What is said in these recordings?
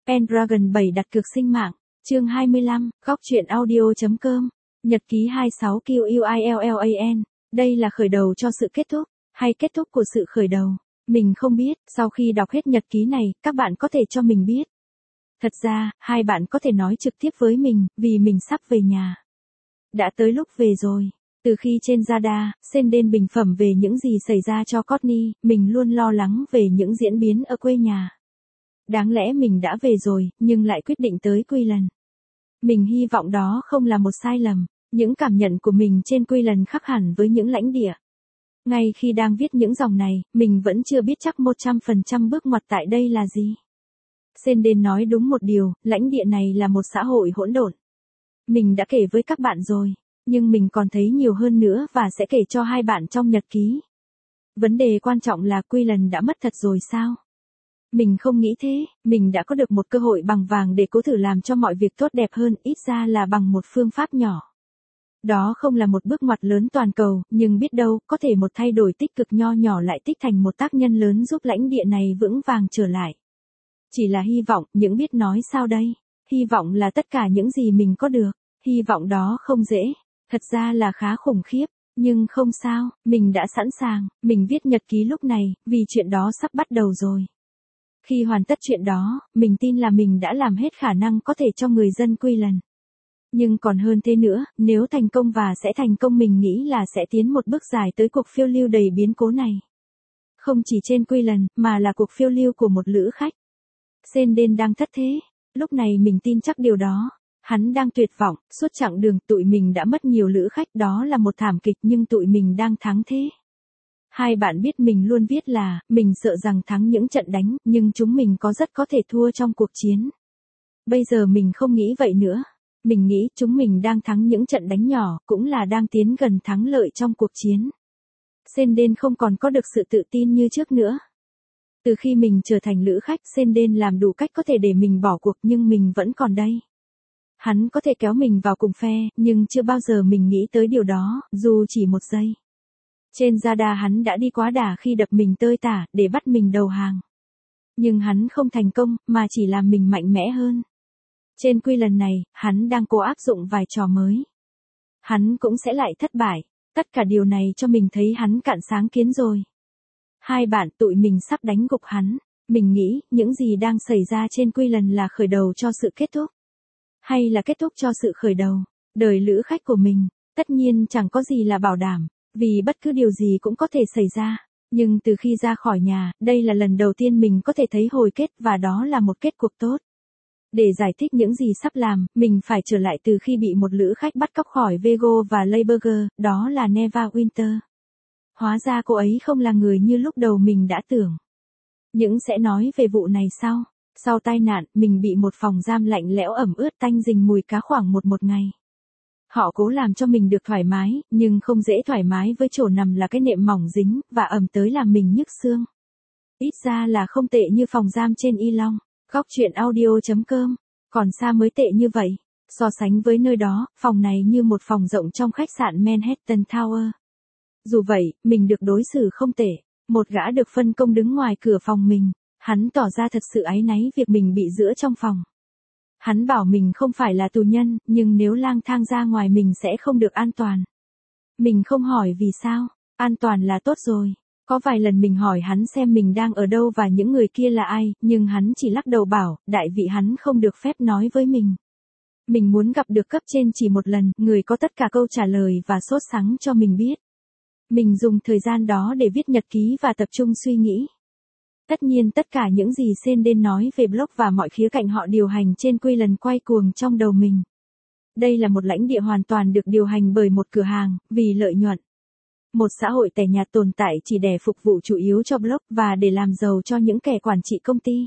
Pendragon 7 đặt cược sinh mạng, chương 25, góc truyện audio.com, nhật ký 26 QUILLAN, đây là khởi đầu cho sự kết thúc, hay kết thúc của sự khởi đầu? Mình không biết, sau khi đọc hết nhật ký này, các bạn có thể cho mình biết. Thật ra, hai bạn có thể nói trực tiếp với mình, vì mình sắp về nhà. Đã tới lúc về rồi. Từ khi trên radar, Senden bình phẩm về những gì xảy ra cho Courtney, mình luôn lo lắng về những diễn biến ở quê nhà. Đáng lẽ mình đã về rồi, nhưng lại quyết định tới Queensland. Mình hy vọng đó không là một sai lầm. Những cảm nhận của mình trên Queensland khác hẳn với những lãnh địa. Ngay khi đang viết những dòng này, mình vẫn chưa biết chắc 100% bước ngoặt tại đây là gì. Senden nói đúng một điều, lãnh địa này là một xã hội hỗn độn. Mình đã kể với các bạn rồi, nhưng mình còn thấy nhiều hơn nữa và sẽ kể cho hai bạn trong nhật ký. Vấn đề quan trọng là Queensland đã mất thật rồi sao? Mình không nghĩ thế, mình đã có được một cơ hội bằng vàng để cố thử làm cho mọi việc tốt đẹp hơn, ít ra là bằng một phương pháp nhỏ. Đó không là một bước ngoặt lớn toàn cầu, nhưng biết đâu, có thể một thay đổi tích cực nho nhỏ lại tích thành một tác nhân lớn giúp lãnh địa này vững vàng trở lại. Chỉ là hy vọng, những biết nói sao đây? Hy vọng là tất cả những gì mình có được. Hy vọng đó không dễ, thật ra là khá khủng khiếp, nhưng không sao, mình đã sẵn sàng, mình viết nhật ký lúc này, vì chuyện đó sắp bắt đầu rồi. Khi hoàn tất chuyện đó, mình tin là mình đã làm hết khả năng có thể cho người dân Queensland. Nhưng còn hơn thế nữa, nếu thành công và sẽ thành công mình nghĩ là sẽ tiến một bước dài tới cuộc phiêu lưu đầy biến cố này. Không chỉ trên Queensland, mà là cuộc phiêu lưu của một lữ khách. Senden đang thất thế, lúc này mình tin chắc điều đó. Hắn đang tuyệt vọng, suốt chặng đường tụi mình đã mất nhiều lữ khách, đó là một thảm kịch nhưng tụi mình đang thắng thế. Hai bạn biết mình luôn viết là, mình sợ rằng thắng những trận đánh, nhưng chúng mình rất có thể thua trong cuộc chiến. Bây giờ mình không nghĩ vậy nữa. Mình nghĩ chúng mình đang thắng những trận đánh nhỏ, cũng là đang tiến gần thắng lợi trong cuộc chiến. Senden không còn có được sự tự tin như trước nữa. Từ khi mình trở thành lữ khách, Senden làm đủ cách có thể để mình bỏ cuộc nhưng mình vẫn còn đây. Hắn có thể kéo mình vào cùng phe, nhưng chưa bao giờ mình nghĩ tới điều đó, dù chỉ một giây. Trên radar hắn đã đi quá đà khi đập mình tơi tả, để bắt mình đầu hàng. Nhưng hắn không thành công, mà chỉ làm mình mạnh mẽ hơn. Trên Queensland này, hắn đang cố áp dụng vài trò mới. Hắn cũng sẽ lại thất bại. Tất cả điều này cho mình thấy hắn cạn sáng kiến rồi. Hai bạn tụi mình sắp đánh gục hắn. Mình nghĩ, những gì đang xảy ra trên Queensland là khởi đầu cho sự kết thúc. Hay là kết thúc cho sự khởi đầu, đời lữ khách của mình. Tất nhiên chẳng có gì là bảo đảm, vì bất cứ điều gì cũng có thể xảy ra. Nhưng từ khi ra khỏi nhà, đây là lần đầu tiên mình có thể thấy hồi kết và đó là một kết cục tốt. Để giải thích những gì sắp làm, mình phải trở lại từ khi bị một lữ khách bắt cóc khỏi Vego và Leiberger, đó là Neva Winter. Hóa ra cô ấy không là người như lúc đầu mình đã tưởng. Những sẽ nói về vụ này sau. Sau tai nạn, mình bị một phòng giam lạnh lẽo ẩm ướt tanh rình mùi cá khoảng một ngày. Họ cố làm cho mình được thoải mái, nhưng không dễ thoải mái với chỗ nằm là cái nệm mỏng dính, và ẩm tới làm mình nhức xương. Ít ra là không tệ như phòng giam trên Y Long. Góc truyện audio.com, còn xa mới tệ như vậy. So sánh với nơi đó, phòng này như một phòng rộng trong khách sạn Manhattan Tower. Dù vậy, mình được đối xử không tệ. Một gã được phân công đứng ngoài cửa phòng mình. Hắn tỏ ra thật sự áy náy việc mình bị giữ trong phòng. Hắn bảo mình không phải là tù nhân, nhưng nếu lang thang ra ngoài mình sẽ không được an toàn. Mình không hỏi vì sao, an toàn là tốt rồi. Có vài lần mình hỏi hắn xem mình đang ở đâu và những người kia là ai, nhưng hắn chỉ lắc đầu bảo, đại vị hắn không được phép nói với mình. Mình muốn gặp được cấp trên chỉ một lần, người có tất cả câu trả lời và sốt sắng cho mình biết. Mình dùng thời gian đó để viết nhật ký và tập trung suy nghĩ. Tất nhiên tất cả những gì Senden nói về blog và mọi khía cạnh họ điều hành trên Queensland quay cuồng trong đầu mình. Đây là một lãnh địa hoàn toàn được điều hành bởi một cửa hàng, vì lợi nhuận. Một xã hội tẻ nhạt tồn tại chỉ để phục vụ chủ yếu cho blog và để làm giàu cho những kẻ quản trị công ty.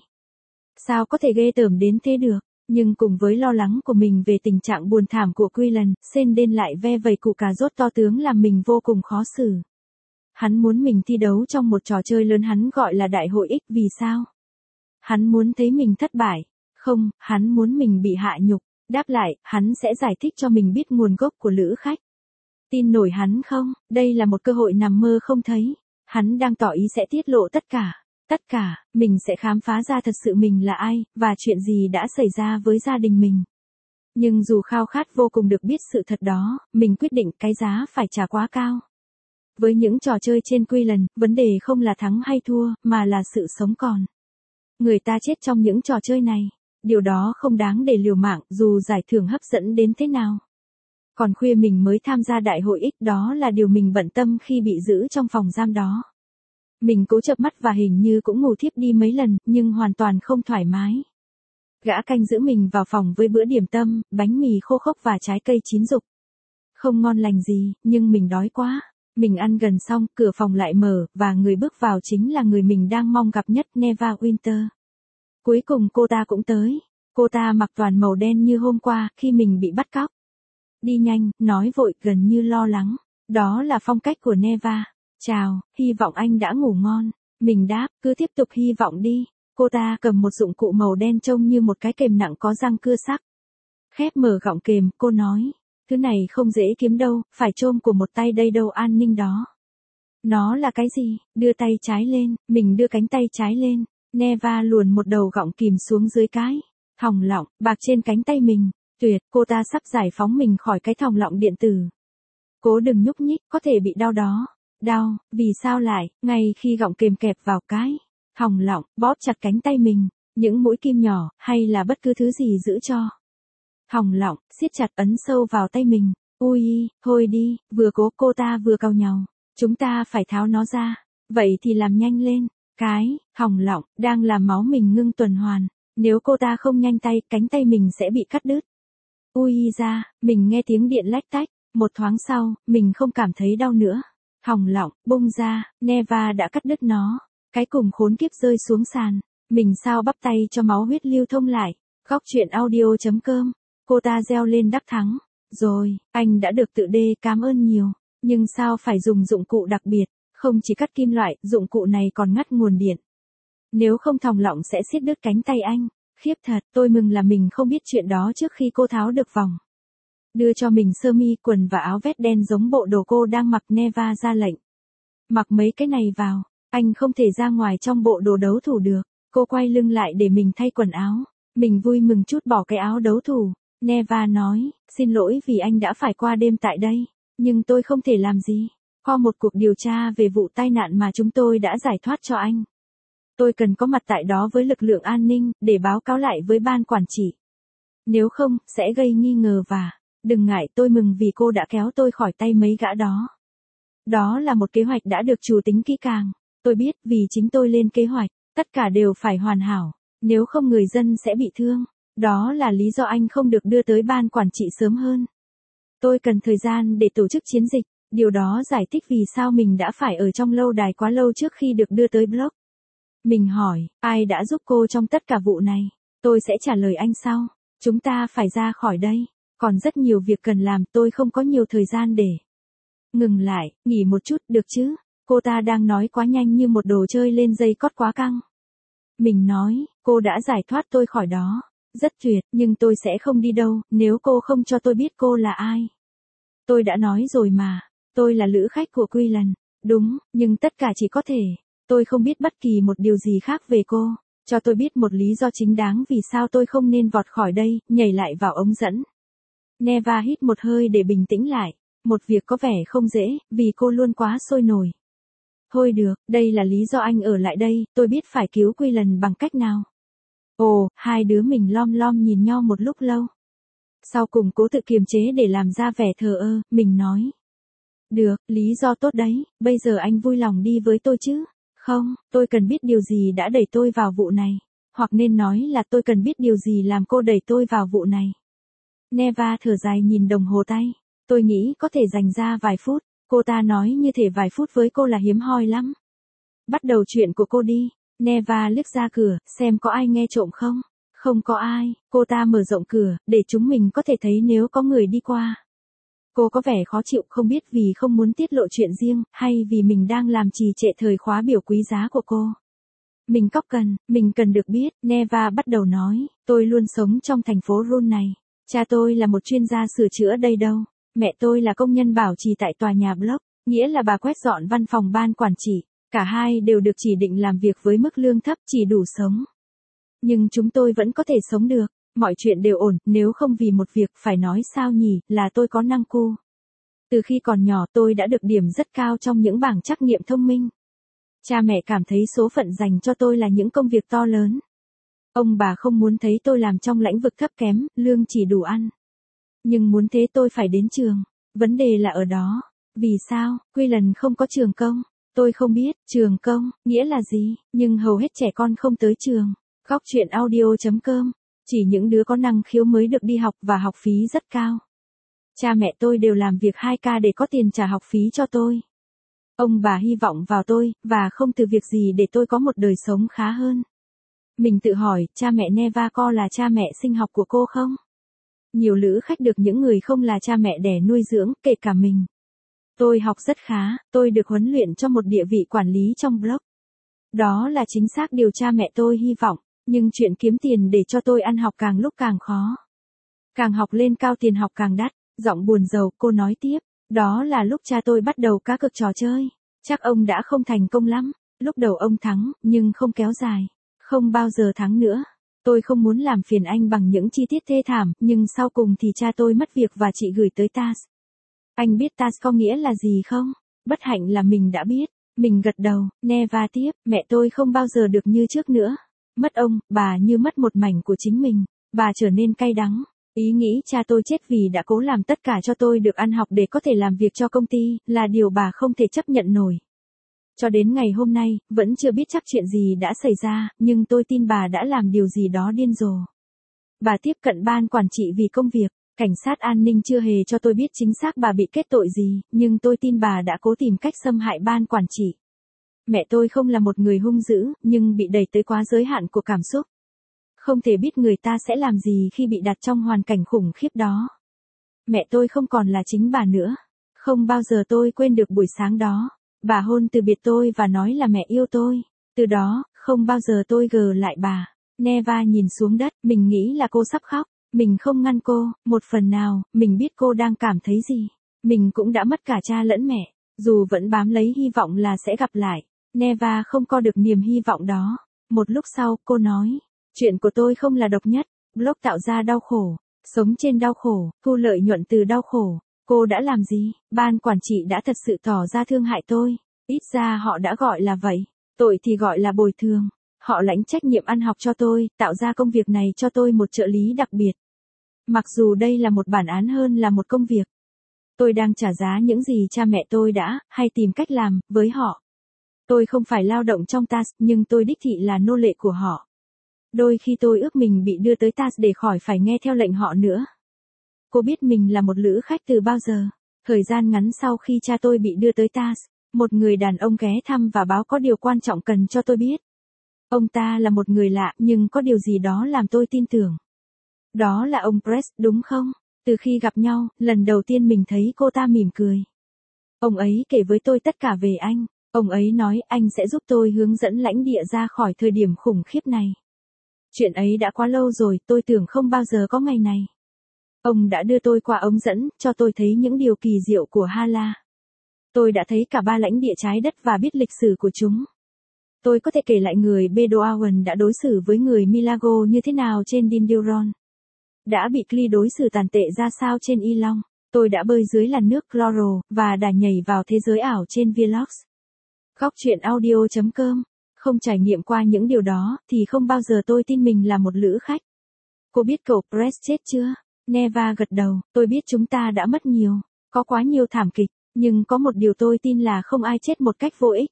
Sao có thể ghê tởm đến thế được? Nhưng cùng với lo lắng của mình về tình trạng buồn thảm của Queensland, Senden lại ve vẩy củ cà rốt to tướng làm mình vô cùng khó xử. Hắn muốn mình thi đấu trong một trò chơi lớn hắn gọi là Đại hội X, vì sao? Hắn muốn thấy mình thất bại. Không, hắn muốn mình bị hạ nhục. Đáp lại, hắn sẽ giải thích cho mình biết nguồn gốc của lữ khách. Tin nổi hắn không? Đây là một cơ hội nằm mơ không thấy. Hắn đang tỏ ý sẽ tiết lộ tất Tất cả, mình sẽ khám phá ra thật sự mình là ai, và chuyện gì đã xảy ra với gia đình mình. Nhưng dù khao khát vô cùng được biết sự thật đó, mình quyết định cái giá phải trả quá cao. Với những trò chơi trên Quillen, vấn đề không là thắng hay thua, mà là sự sống còn. Người ta chết trong những trò chơi này. Điều đó không đáng để liều mạng dù giải thưởng hấp dẫn đến thế nào. Còn khuya mình mới tham gia đại hội X, đó là điều mình bận tâm khi bị giữ trong phòng giam đó. Mình cố chợp mắt và hình như cũng ngủ thiếp đi mấy lần, nhưng hoàn toàn không thoải mái. Gã canh giữ mình vào phòng với bữa điểm tâm, bánh mì khô khốc và trái cây chín rục. Không ngon lành gì, nhưng mình đói quá. Mình ăn gần xong, cửa phòng lại mở, và người bước vào chính là người mình đang mong gặp nhất, Neva Winter. Cuối cùng cô ta cũng tới. Cô ta mặc toàn màu đen như hôm qua, khi mình bị bắt cóc. Đi nhanh, nói vội, gần như lo lắng. Đó là phong cách của Neva. Chào, hy vọng anh đã ngủ ngon. Mình đáp, cứ tiếp tục hy vọng đi. Cô ta cầm một dụng cụ màu đen trông như một cái kềm nặng có răng cưa sắc. Khép mở gọng kềm, cô nói. Thứ này không dễ kiếm đâu, phải chôm của một tay đây đâu, an ninh đó. Nó là cái gì? Đưa tay trái lên, mình đưa cánh tay trái lên. Neva luồn một đầu gọng kìm xuống dưới cái thòng lọng bạc trên cánh tay mình. Tuyệt, cô ta sắp giải phóng mình khỏi cái thòng lọng điện tử. Cố đừng nhúc nhích, có thể bị đau đó. Đau, vì sao lại, ngay khi gọng kềm kẹp vào cái thòng lọng, bóp chặt cánh tay mình, những mũi kim nhỏ, hay là bất cứ thứ gì giữ cho thòng lọng, siết chặt ấn sâu vào tay mình. Ui, thôi đi, vừa cố cô ta vừa cau nhàu. Chúng ta phải tháo nó ra. Vậy thì làm nhanh lên. Cái thòng lọng đang làm máu mình ngưng tuần hoàn. Nếu cô ta không nhanh tay, cánh tay mình sẽ bị cắt đứt. Ui ra, mình nghe tiếng điện lách tách. Một thoáng sau, mình không cảm thấy đau nữa. Thòng lọng bung ra, Neva đã cắt đứt nó. Cái cùng khốn kiếp rơi xuống sàn. Mình sao bắp tay cho máu huyết lưu thông lại. Góc truyện audio.com. Cô ta reo lên đắc thắng. Rồi, anh đã được tự đê, cảm ơn nhiều. Nhưng sao phải dùng dụng cụ đặc biệt, không chỉ cắt kim loại, dụng cụ này còn ngắt nguồn điện. Nếu không thòng lọng sẽ siết đứt cánh tay anh. Khiếp thật, tôi mừng là mình không biết chuyện đó trước khi cô tháo được vòng. Đưa cho mình sơ mi, quần và áo vest đen giống bộ đồ cô đang mặc, Neva ra lệnh. Mặc mấy cái này vào, anh không thể ra ngoài trong bộ đồ đấu thủ được. Cô quay lưng lại để mình thay quần áo. Mình vui mừng chút bỏ cái áo đấu thủ. Neva nói, xin lỗi vì anh đã phải qua đêm tại đây. Nhưng tôi không thể làm gì. Qua một cuộc điều tra về vụ tai nạn mà chúng tôi đã giải thoát cho anh. Tôi cần có mặt tại đó với lực lượng an ninh, để báo cáo lại với ban quản trị. Nếu không, sẽ gây nghi ngờ và... Đừng ngại, tôi mừng vì cô đã kéo tôi khỏi tay mấy gã đó. Đó là một kế hoạch đã được chủ tính kỹ càng. Tôi biết vì chính tôi lên kế hoạch, tất cả đều phải hoàn hảo. Nếu không người dân sẽ bị thương. Đó là lý do anh không được đưa tới ban quản trị sớm hơn. Tôi cần thời gian để tổ chức chiến dịch. Điều đó giải thích vì sao mình đã phải ở trong lâu đài quá lâu trước khi được đưa tới Block. Mình hỏi, ai đã giúp cô trong tất cả vụ này? Tôi sẽ trả lời anh sau. Chúng ta phải ra khỏi đây. Còn rất nhiều việc cần làm, tôi không có nhiều thời gian để ngừng lại, nghỉ một chút, được chứ? Cô ta đang nói quá nhanh như một đồ chơi lên dây cót quá căng. Mình nói, cô đã giải thoát tôi khỏi đó. Rất tuyệt, nhưng tôi sẽ không đi đâu, nếu cô không cho tôi biết cô là ai. Tôi đã nói rồi mà, tôi là lữ khách của Quillen. Đúng, nhưng tất cả chỉ có thể. Tôi không biết bất kỳ một điều gì khác về cô. Cho tôi biết một lý do chính đáng vì sao tôi không nên vọt khỏi đây, nhảy lại vào ống dẫn. Neva hít một hơi để bình tĩnh lại. Một việc có vẻ không dễ, vì cô luôn quá sôi nổi. Thôi được, đây là lý do anh ở lại đây, tôi biết phải cứu Quillen bằng cách nào. Ồ, hai đứa mình lom lom nhìn nhau một lúc lâu. Sau cùng cố tự kiềm chế để làm ra vẻ thờ ơ, mình nói. Được, lý do tốt đấy, bây giờ anh vui lòng đi với tôi chứ? Không, tôi cần biết điều gì đã đẩy tôi vào vụ này. Hoặc nên nói là tôi cần biết điều gì làm cô đẩy tôi vào vụ này. Neva thở dài nhìn đồng hồ tay. Tôi nghĩ có thể dành ra vài phút. Cô ta nói như thể vài phút với cô là hiếm hoi lắm. Bắt đầu chuyện của cô đi. Neva liếc ra cửa, xem có ai nghe trộm không. Không có ai, cô ta mở rộng cửa, để chúng mình có thể thấy nếu có người đi qua. Cô có vẻ khó chịu, không biết vì không muốn tiết lộ chuyện riêng, hay vì mình đang làm trì trệ thời khóa biểu quý giá của cô. Mình cần được biết, Neva bắt đầu nói, tôi luôn sống trong thành phố Rune này. Cha tôi là một chuyên gia sửa chữa đây đâu. Mẹ tôi là công nhân bảo trì tại tòa nhà Block, nghĩa là bà quét dọn văn phòng ban quản trị. Cả hai đều được chỉ định làm việc với mức lương thấp chỉ đủ sống. Nhưng chúng tôi vẫn có thể sống được, mọi chuyện đều ổn, nếu không vì một việc phải nói sao nhỉ, là tôi có năng cu. Từ khi còn nhỏ tôi đã được điểm rất cao trong những bảng trắc nghiệm thông minh. Cha mẹ cảm thấy số phận dành cho tôi là những công việc to lớn. Ông bà không muốn thấy tôi làm trong lĩnh vực thấp kém, lương chỉ đủ ăn. Nhưng muốn thế tôi phải đến trường. Vấn đề là ở đó. Vì sao, Quillen không có trường công? Tôi không biết, trường công, nghĩa là gì, nhưng hầu hết trẻ con không tới trường. Góc chuyện audio.com. Chỉ những đứa có năng khiếu mới được đi học và học phí rất cao. Cha mẹ tôi đều làm việc 2K để có tiền trả học phí cho tôi. Ông bà hy vọng vào tôi, và không từ việc gì để tôi có một đời sống khá hơn. Mình tự hỏi, cha mẹ Neva có là cha mẹ sinh học của cô không? Nhiều lữ khách được những người không là cha mẹ đẻ nuôi dưỡng, kể cả mình. Tôi học rất khá, tôi được huấn luyện cho một địa vị quản lý trong blog. Đó là chính xác điều cha mẹ tôi hy vọng, nhưng chuyện kiếm tiền để cho tôi ăn học càng lúc càng khó. Càng học lên cao tiền học càng đắt, giọng buồn rầu, cô nói tiếp. Đó là lúc cha tôi bắt đầu cá cược trò chơi. Chắc ông đã không thành công lắm. Lúc đầu ông thắng, nhưng không kéo dài. Không bao giờ thắng nữa. Tôi không muốn làm phiền anh bằng những chi tiết thê thảm, nhưng sau cùng thì cha tôi mất việc và chị gửi tới TAS. Anh biết TAS có nghĩa là gì không? Bất hạnh là mình đã biết. Mình gật đầu, Neva tiếp, mẹ tôi không bao giờ được như trước nữa. Mất ông, bà như mất một mảnh của chính mình. Bà trở nên cay đắng. Ý nghĩ cha tôi chết vì đã cố làm tất cả cho tôi được ăn học để có thể làm việc cho công ty, là điều bà không thể chấp nhận nổi. Cho đến ngày hôm nay, vẫn chưa biết chắc chuyện gì đã xảy ra, nhưng tôi tin bà đã làm điều gì đó điên rồ. Bà tiếp cận ban quản trị vì công việc, cảnh sát an ninh chưa hề cho tôi biết chính xác bà bị kết tội gì, nhưng tôi tin bà đã cố tìm cách xâm hại ban quản trị. Mẹ tôi không là một người hung dữ, nhưng bị đẩy tới quá giới hạn của cảm xúc. Không thể biết người ta sẽ làm gì khi bị đặt trong hoàn cảnh khủng khiếp đó. Mẹ tôi không còn là chính bà nữa. Không bao giờ tôi quên được buổi sáng đó. Bà hôn từ biệt tôi và nói là mẹ yêu tôi. Từ đó, không bao giờ tôi gờ lại bà. Neva nhìn xuống đất, mình nghĩ là cô sắp khóc. Mình không ngăn cô, một phần nào, mình biết cô đang cảm thấy gì. Mình cũng đã mất cả cha lẫn mẹ, dù vẫn bám lấy hy vọng là sẽ gặp lại. Neva không có được niềm hy vọng đó. Một lúc sau, cô nói. Chuyện của tôi không là độc nhất, blog tạo ra đau khổ, sống trên đau khổ, thu lợi nhuận từ đau khổ. Cô đã làm gì? Ban quản trị đã thật sự tỏ ra thương hại tôi. Ít ra họ đã gọi là vậy. Tội thì gọi là bồi thường. Họ lãnh trách nhiệm ăn học cho tôi, tạo ra công việc này cho tôi một trợ lý đặc biệt. Mặc dù đây là một bản án hơn là một công việc. Tôi đang trả giá những gì cha mẹ tôi đã, hay tìm cách làm, với họ. Tôi không phải lao động trong TAS, nhưng tôi đích thị là nô lệ của họ. Đôi khi tôi ước mình bị đưa tới TAS để khỏi phải nghe theo lệnh họ nữa. Cô biết mình là một lữ khách từ bao giờ? Thời gian ngắn sau khi cha tôi bị đưa tới TAS, một người đàn ông ghé thăm và báo có điều quan trọng cần cho tôi biết. Ông ta là một người lạ, nhưng có điều gì đó làm tôi tin tưởng. Đó là ông Press, đúng không? Từ khi gặp nhau, lần đầu tiên mình thấy cô ta mỉm cười. Ông ấy kể với tôi tất cả về anh. Ông ấy nói anh sẽ giúp tôi hướng dẫn lãnh địa ra khỏi thời điểm khủng khiếp này. Chuyện ấy đã quá lâu rồi, tôi tưởng không bao giờ có ngày này. Ông đã đưa tôi qua ống dẫn, cho tôi thấy những điều kỳ diệu của Hala. Tôi đã thấy cả 3 lãnh địa trái đất và biết lịch sử của chúng. Tôi có thể kể lại người Bedouin đã đối xử với người Milago như thế nào trên Dinduron. Đã bị Cli đối xử tàn tệ ra sao trên Y Long. Tôi đã bơi dưới làn nước Chloro, và đã nhảy vào thế giới ảo trên Vlogs. Góc chuyện audio.com. Không trải nghiệm qua những điều đó, thì không bao giờ tôi tin mình là một lữ khách. Cô biết cậu Press chết chưa? Neva gật đầu, tôi biết chúng ta đã mất nhiều. Có quá nhiều thảm kịch, nhưng có một điều tôi tin là không ai chết một cách vô ích.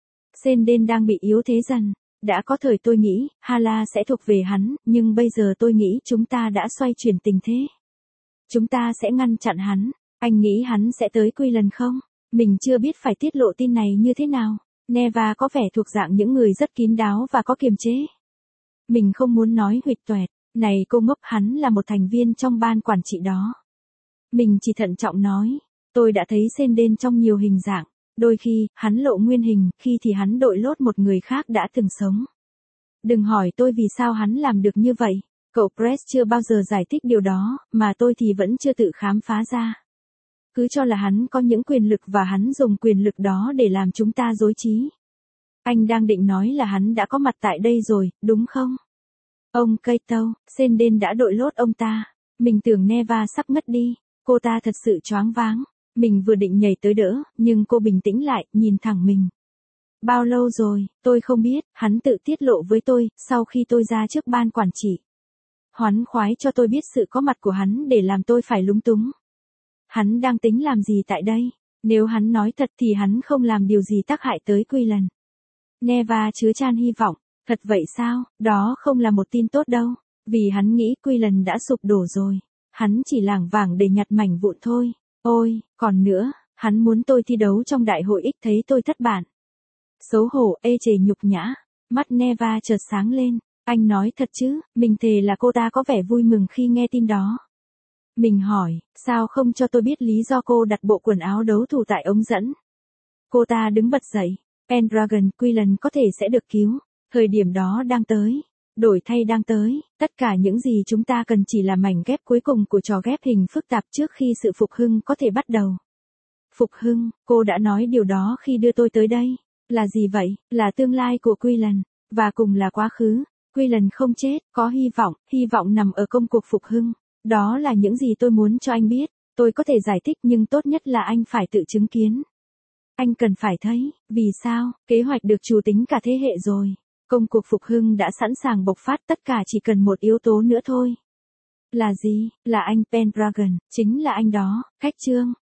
Senden đang bị yếu thế dần. Đã có thời tôi nghĩ, Hala sẽ thuộc về hắn, nhưng bây giờ tôi nghĩ chúng ta đã xoay chuyển tình thế. Chúng ta sẽ ngăn chặn hắn. Anh nghĩ hắn sẽ tới Quillen không? Mình chưa biết phải tiết lộ tin này như thế nào. Neva có vẻ thuộc dạng những người rất kín đáo và có kiềm chế. Mình không muốn nói huỵch toẹt. Này cô ngốc, hắn là một thành viên trong ban quản trị đó. Mình chỉ thận trọng nói. Tôi đã thấy Senden trong nhiều hình dạng. Đôi khi, hắn lộ nguyên hình, khi thì hắn đội lốt một người khác đã từng sống. Đừng hỏi tôi vì sao hắn làm được như vậy. Cậu Press chưa bao giờ giải thích điều đó, mà tôi thì vẫn chưa tự khám phá ra. Cứ cho là hắn có những quyền lực và hắn dùng quyền lực đó để làm chúng ta rối trí. Anh đang định nói là hắn đã có mặt tại đây rồi, đúng không? Ông Kato, Senden đã đội lốt ông ta. Mình tưởng Neva sắp ngất đi. Cô ta thật sự choáng váng. Mình vừa định nhảy tới đỡ, nhưng cô bình tĩnh lại, nhìn thẳng mình. Bao lâu rồi, tôi không biết, hắn tự tiết lộ với tôi, sau khi tôi ra trước ban quản trị. Hoán khoái cho tôi biết sự có mặt của hắn để làm tôi phải lúng túng. Hắn đang tính làm gì tại đây? Nếu hắn nói thật thì hắn không làm điều gì tác hại tới Quillan. Neva chứa chan hy vọng. Thật vậy sao? Đó không là một tin tốt đâu. Vì hắn nghĩ Quillan đã sụp đổ rồi. Hắn chỉ lảng vảng để nhặt mảnh vụn thôi. Ôi, còn nữa, hắn muốn tôi thi đấu trong đại hội X thấy tôi thất bại. Xấu hổ, ê chề nhục nhã. Mắt Neva chợt sáng lên. Anh nói thật chứ, mình thề là cô ta có vẻ vui mừng khi nghe tin đó. Mình hỏi, sao không cho tôi biết lý do cô đặt bộ quần áo đấu thủ tại ống dẫn? Cô ta đứng bật dậy. Pendragon, Quillan có thể sẽ được cứu. Thời điểm đó đang tới. Đổi thay đang tới. Tất cả những gì chúng ta cần chỉ là mảnh ghép cuối cùng của trò ghép hình phức tạp trước khi sự phục hưng có thể bắt đầu. Phục hưng, cô đã nói điều đó khi đưa tôi tới đây. Là gì vậy? Là tương lai của Quillan. Và cùng là quá khứ. Quillan không chết, có hy vọng nằm ở công cuộc phục hưng. Đó là những gì tôi muốn cho anh biết. Tôi có thể giải thích nhưng tốt nhất là anh phải tự chứng kiến. Anh cần phải thấy, vì sao, kế hoạch được chủ tính cả thế hệ rồi. Công cuộc phục hưng đã sẵn sàng bộc phát, tất cả chỉ cần một yếu tố nữa thôi. Là gì? Là anh Pendragon, chính là anh đó. Khách chương.